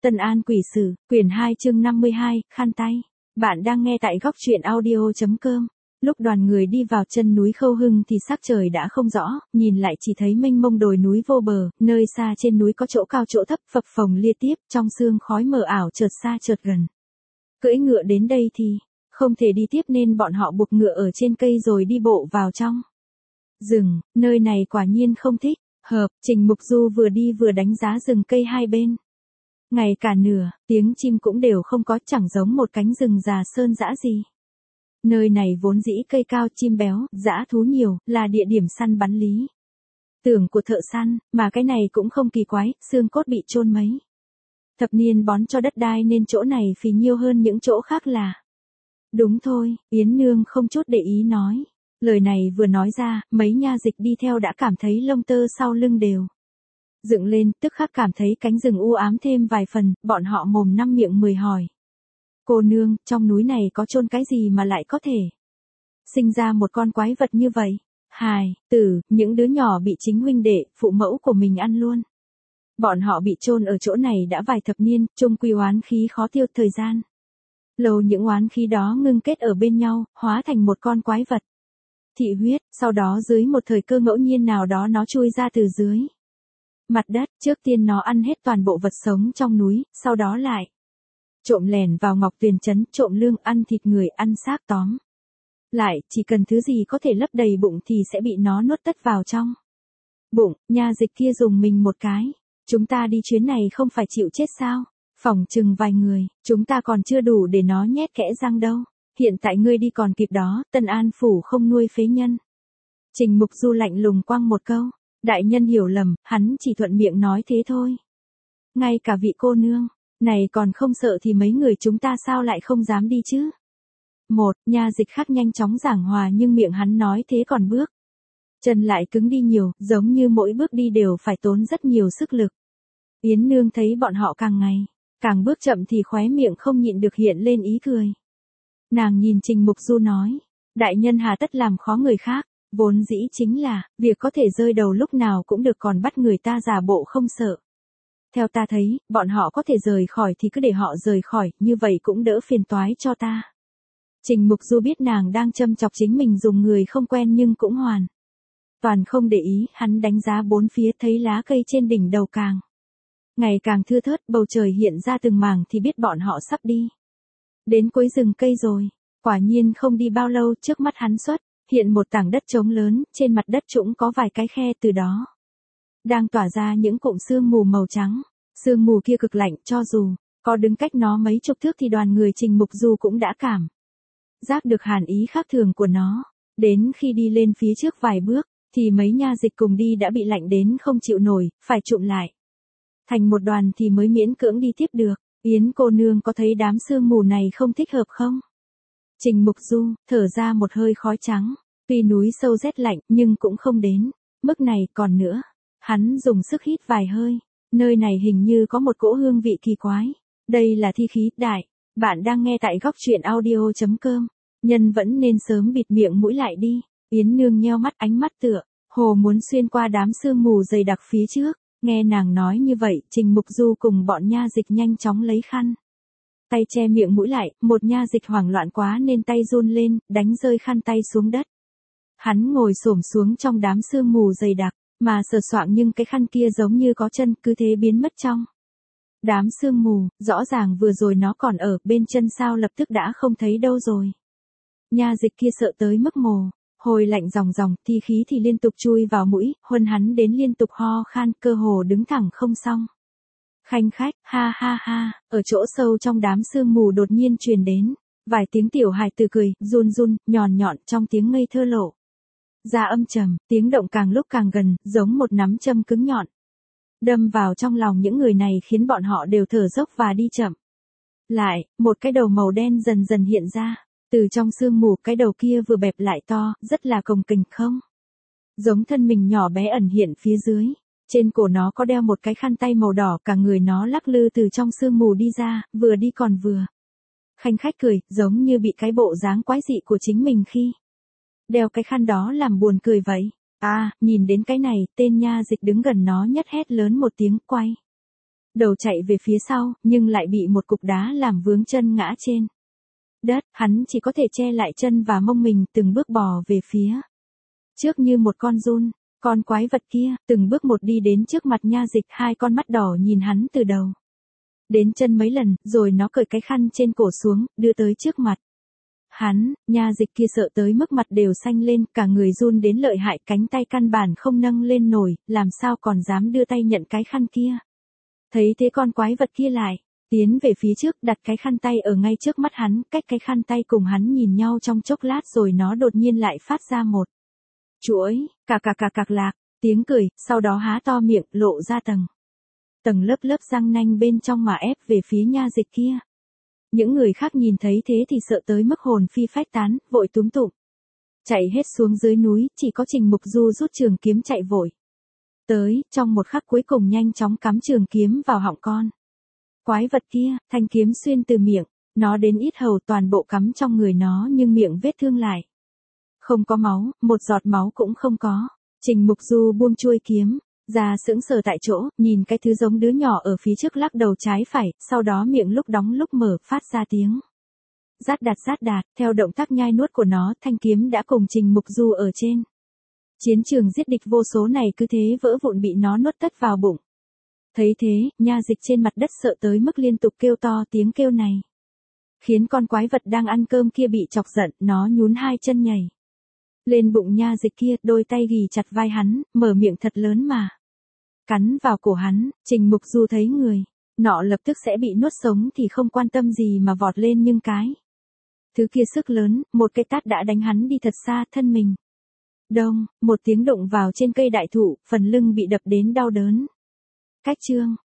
Tân An Quỷ Sử, quyển 2 chương 52, khăn tay. Bạn đang nghe tại góc truyện audio.com. Lúc đoàn người đi vào chân núi Khâu Hưng thì sắc trời đã không rõ, nhìn lại chỉ thấy mênh mông đồi núi vô bờ, nơi xa trên núi có chỗ cao chỗ thấp phập phồng liên tiếp, trong sương khói mờ ảo chợt xa chợt gần. Cưỡi ngựa đến đây thì không thể đi tiếp nên bọn họ buộc ngựa ở trên cây rồi đi bộ vào trong rừng, nơi này quả nhiên không thích hợp. Trình Mục Du vừa đi vừa đánh giá rừng cây hai bên. Ngày cả nửa, tiếng chim cũng đều không có, chẳng giống một cánh rừng già sơn dã gì. Nơi này vốn dĩ cây cao chim béo, dã thú nhiều, là địa điểm săn bắn lý tưởng của thợ săn, mà cái này cũng không kỳ quái, xương cốt bị chôn mấy thập niên bón cho đất đai nên chỗ này phì nhiêu hơn những chỗ khác là. Đúng thôi, Yến Nương không chút để ý nói. Lời này vừa nói ra, mấy nha dịch đi theo đã cảm thấy lông tơ sau lưng đều dựng lên, tức khắc cảm thấy cánh rừng u ám thêm vài phần, bọn họ mồm năm miệng mười hỏi. Cô nương, trong núi này có chôn cái gì mà lại có thể sinh ra một con quái vật như vậy? Hài tử, những đứa nhỏ bị chính huynh đệ, phụ mẫu của mình ăn luôn. Bọn họ bị chôn ở chỗ này đã vài thập niên, chung quy oán khí khó tiêu thời gian. Lâu những oán khí đó ngưng kết ở bên nhau, hóa thành một con quái vật. Thị huyết, sau đó dưới một thời cơ ngẫu nhiên nào đó nó chui ra từ dưới mặt đất, trước tiên nó ăn hết toàn bộ vật sống trong núi, sau đó lại trộm lẻn vào Ngọc Tuyền trấn, trộm lương, ăn thịt người, ăn xác, tóm lại, chỉ cần thứ gì có thể lấp đầy bụng thì sẽ bị nó nuốt tất vào trong bụng. Nha dịch kia dùng mình một cái. Chúng ta đi chuyến này không phải chịu chết sao? Phỏng chừng vài người, chúng ta còn chưa đủ để nó nhét kẽ răng đâu. Hiện tại ngươi đi còn kịp đó, Tân An phủ không nuôi phế nhân. Trình Mục Du lạnh lùng quăng một câu. Đại nhân hiểu lầm, hắn chỉ thuận miệng nói thế thôi. Ngay cả vị cô nương này còn không sợ thì mấy người chúng ta sao lại không dám đi chứ? Một, nha dịch khác nhanh chóng giảng hòa nhưng miệng hắn nói thế còn bước chân lại cứng đi nhiều, giống như mỗi bước đi đều phải tốn rất nhiều sức lực. Yến Nương thấy bọn họ càng ngày càng bước chậm thì khóe miệng không nhịn được hiện lên ý cười. Nàng nhìn Trình Mục Du nói, đại nhân hà tất làm khó người khác, vốn dĩ chính là việc có thể rơi đầu lúc nào cũng được, còn bắt người ta giả bộ không sợ. Theo ta thấy, bọn họ có thể rời khỏi thì cứ để họ rời khỏi, như vậy cũng đỡ phiền toái cho ta. Trình Mục Du biết nàng đang châm chọc chính mình dùng người không quen nhưng cũng hoàn toàn không để ý, hắn đánh giá bốn phía thấy lá cây trên đỉnh đầu càng ngày càng thưa thớt, bầu trời hiện ra từng mảng thì biết bọn họ sắp đi đến cuối rừng cây rồi. Quả nhiên không đi bao lâu, trước mắt hắn xuất hiện một tảng đất trống lớn, trên mặt đất trũng có vài cái khe, từ đó đang tỏa ra những cụm sương mù màu trắng. Sương mù kia cực lạnh, cho dù có đứng cách nó mấy chục thước thì đoàn người Trình Mục Du cũng đã cảm giác được hàn ý khác thường của nó. Đến khi đi lên phía trước vài bước, thì mấy nha dịch cùng đi đã bị lạnh đến không chịu nổi, phải trụm lại thành một đoàn thì mới miễn cưỡng đi tiếp được. Yến cô nương có thấy đám sương mù này không thích hợp không? Trình Mục Du thở ra một hơi khói trắng. Tuy núi sâu rét lạnh nhưng cũng không đến mức này. Còn nữa, hắn dùng sức hít vài hơi. Nơi này hình như có một cỗ hương vị kỳ quái. Đây là thi khí. Đại, bạn đang nghe tại góc truyện audio.com. Nhân vẫn nên sớm bịt miệng mũi lại đi. Yến Nương nheo mắt, ánh mắt tựa hồ muốn xuyên qua đám sương mù dày đặc phía trước. Nghe nàng nói như vậy, Trình Mục Du cùng bọn nha dịch nhanh chóng lấy khăn tay che miệng mũi lại. Một nha dịch hoảng loạn quá nên tay run lên, đánh rơi khăn tay xuống đất. Hắn ngồi xổm xuống trong đám sương mù dày đặc, mà sờ soạng nhưng cái khăn kia giống như có chân, cứ thế biến mất trong đám sương mù. Rõ ràng vừa rồi nó còn ở bên chân, sao lập tức đã không thấy đâu rồi. Nha dịch kia sợ tới mức mồ hôi lạnh ròng ròng, thi khí thì liên tục chui vào mũi, huân hắn đến liên tục ho khan, cơ hồ đứng thẳng không xong. Khanh khách, ha ha ha. Ở chỗ sâu trong đám sương mù đột nhiên truyền đến vài tiếng tiểu hài tử cười, run run, nhọn nhọn, trong tiếng ngây thơ lộ ra âm trầm. Tiếng động càng lúc càng gần, giống một nắm châm cứng nhọn đâm vào trong lòng những người này, khiến bọn họ đều thở dốc và đi chậm lại. Một cái đầu màu đen dần dần hiện ra từ trong sương mù. Cái đầu kia vừa bẹp lại to, rất là cồng kềnh, không giống thân mình nhỏ bé ẩn hiện phía dưới. Trên cổ nó có đeo một cái khăn tay màu đỏ, cả người nó lắc lư từ trong sương mù đi ra, vừa đi còn vừa khanh khách cười, giống như bị cái bộ dáng quái dị của chính mình khi đeo cái khăn đó làm buồn cười vậy. À, nhìn đến cái này, tên nha dịch đứng gần nó nhất hét lớn một tiếng, quay đầu chạy về phía sau, nhưng lại bị một cục đá làm vướng chân ngã trên đất, hắn chỉ có thể che lại chân và mông mình, từng bước bò về phía trước như một con giun. Con quái vật kia, từng bước một đi đến trước mặt Nha Dịch, hai con mắt đỏ nhìn hắn từ đầu đến chân mấy lần, rồi nó cởi cái khăn trên cổ xuống, đưa tới trước mặt hắn. Nha Dịch kia sợ tới mức mặt đều xanh lên, cả người run đến lợi hại, cánh tay căn bản không nâng lên nổi, làm sao còn dám đưa tay nhận cái khăn kia. Thấy thế con quái vật kia lại tiến về phía trước, đặt cái khăn tay ở ngay trước mắt hắn, cách cái khăn tay cùng hắn nhìn nhau trong chốc lát, rồi nó đột nhiên lại phát ra một chuỗi cạc lạc tiếng cười, sau đó há to miệng, lộ ra tầng lớp răng nanh bên trong mà ép về phía Nha Dịch kia. Những người khác nhìn thấy thế thì sợ tới mức hồn phi phách tán, vội túm tụm chạy hết xuống dưới núi, chỉ có Trình Mục Du rút trường kiếm chạy vội tới, trong một khắc cuối cùng nhanh chóng cắm trường kiếm vào họng con quái vật kia, thanh kiếm xuyên từ miệng nó đến yết hầu, toàn bộ cắm trong người nó, nhưng miệng vết thương lại không có máu, một giọt máu cũng không có. Trình Mục Du buông chuôi kiếm ra, sững sờ tại chỗ, nhìn cái thứ giống đứa nhỏ ở phía trước lắc đầu trái phải, sau đó miệng lúc đóng lúc mở phát ra tiếng rát đạt, theo động tác nhai nuốt của nó, thanh kiếm đã cùng Trình Mục Du ở trên chiến trường giết địch vô số này cứ thế vỡ vụn, bị nó nuốt tất vào bụng. Thấy thế, Nha Dịch trên mặt đất sợ tới mức liên tục kêu to, tiếng kêu này khiến con quái vật đang ăn cơm kia bị chọc giận, nó nhún hai chân nhảy lên bụng Nha Dịch kia, đôi tay ghì chặt vai hắn, mở miệng thật lớn mà cắn vào cổ hắn. Trình Mục Du thấy người nọ lập tức sẽ bị nuốt sống thì không quan tâm gì mà vọt lên, nhưng cái thứ kia sức lớn, một cái tát đã đánh hắn đi thật xa, thân mình đông một tiếng đụng vào trên cây đại thụ, phần lưng bị đập đến đau đớn. Cách chương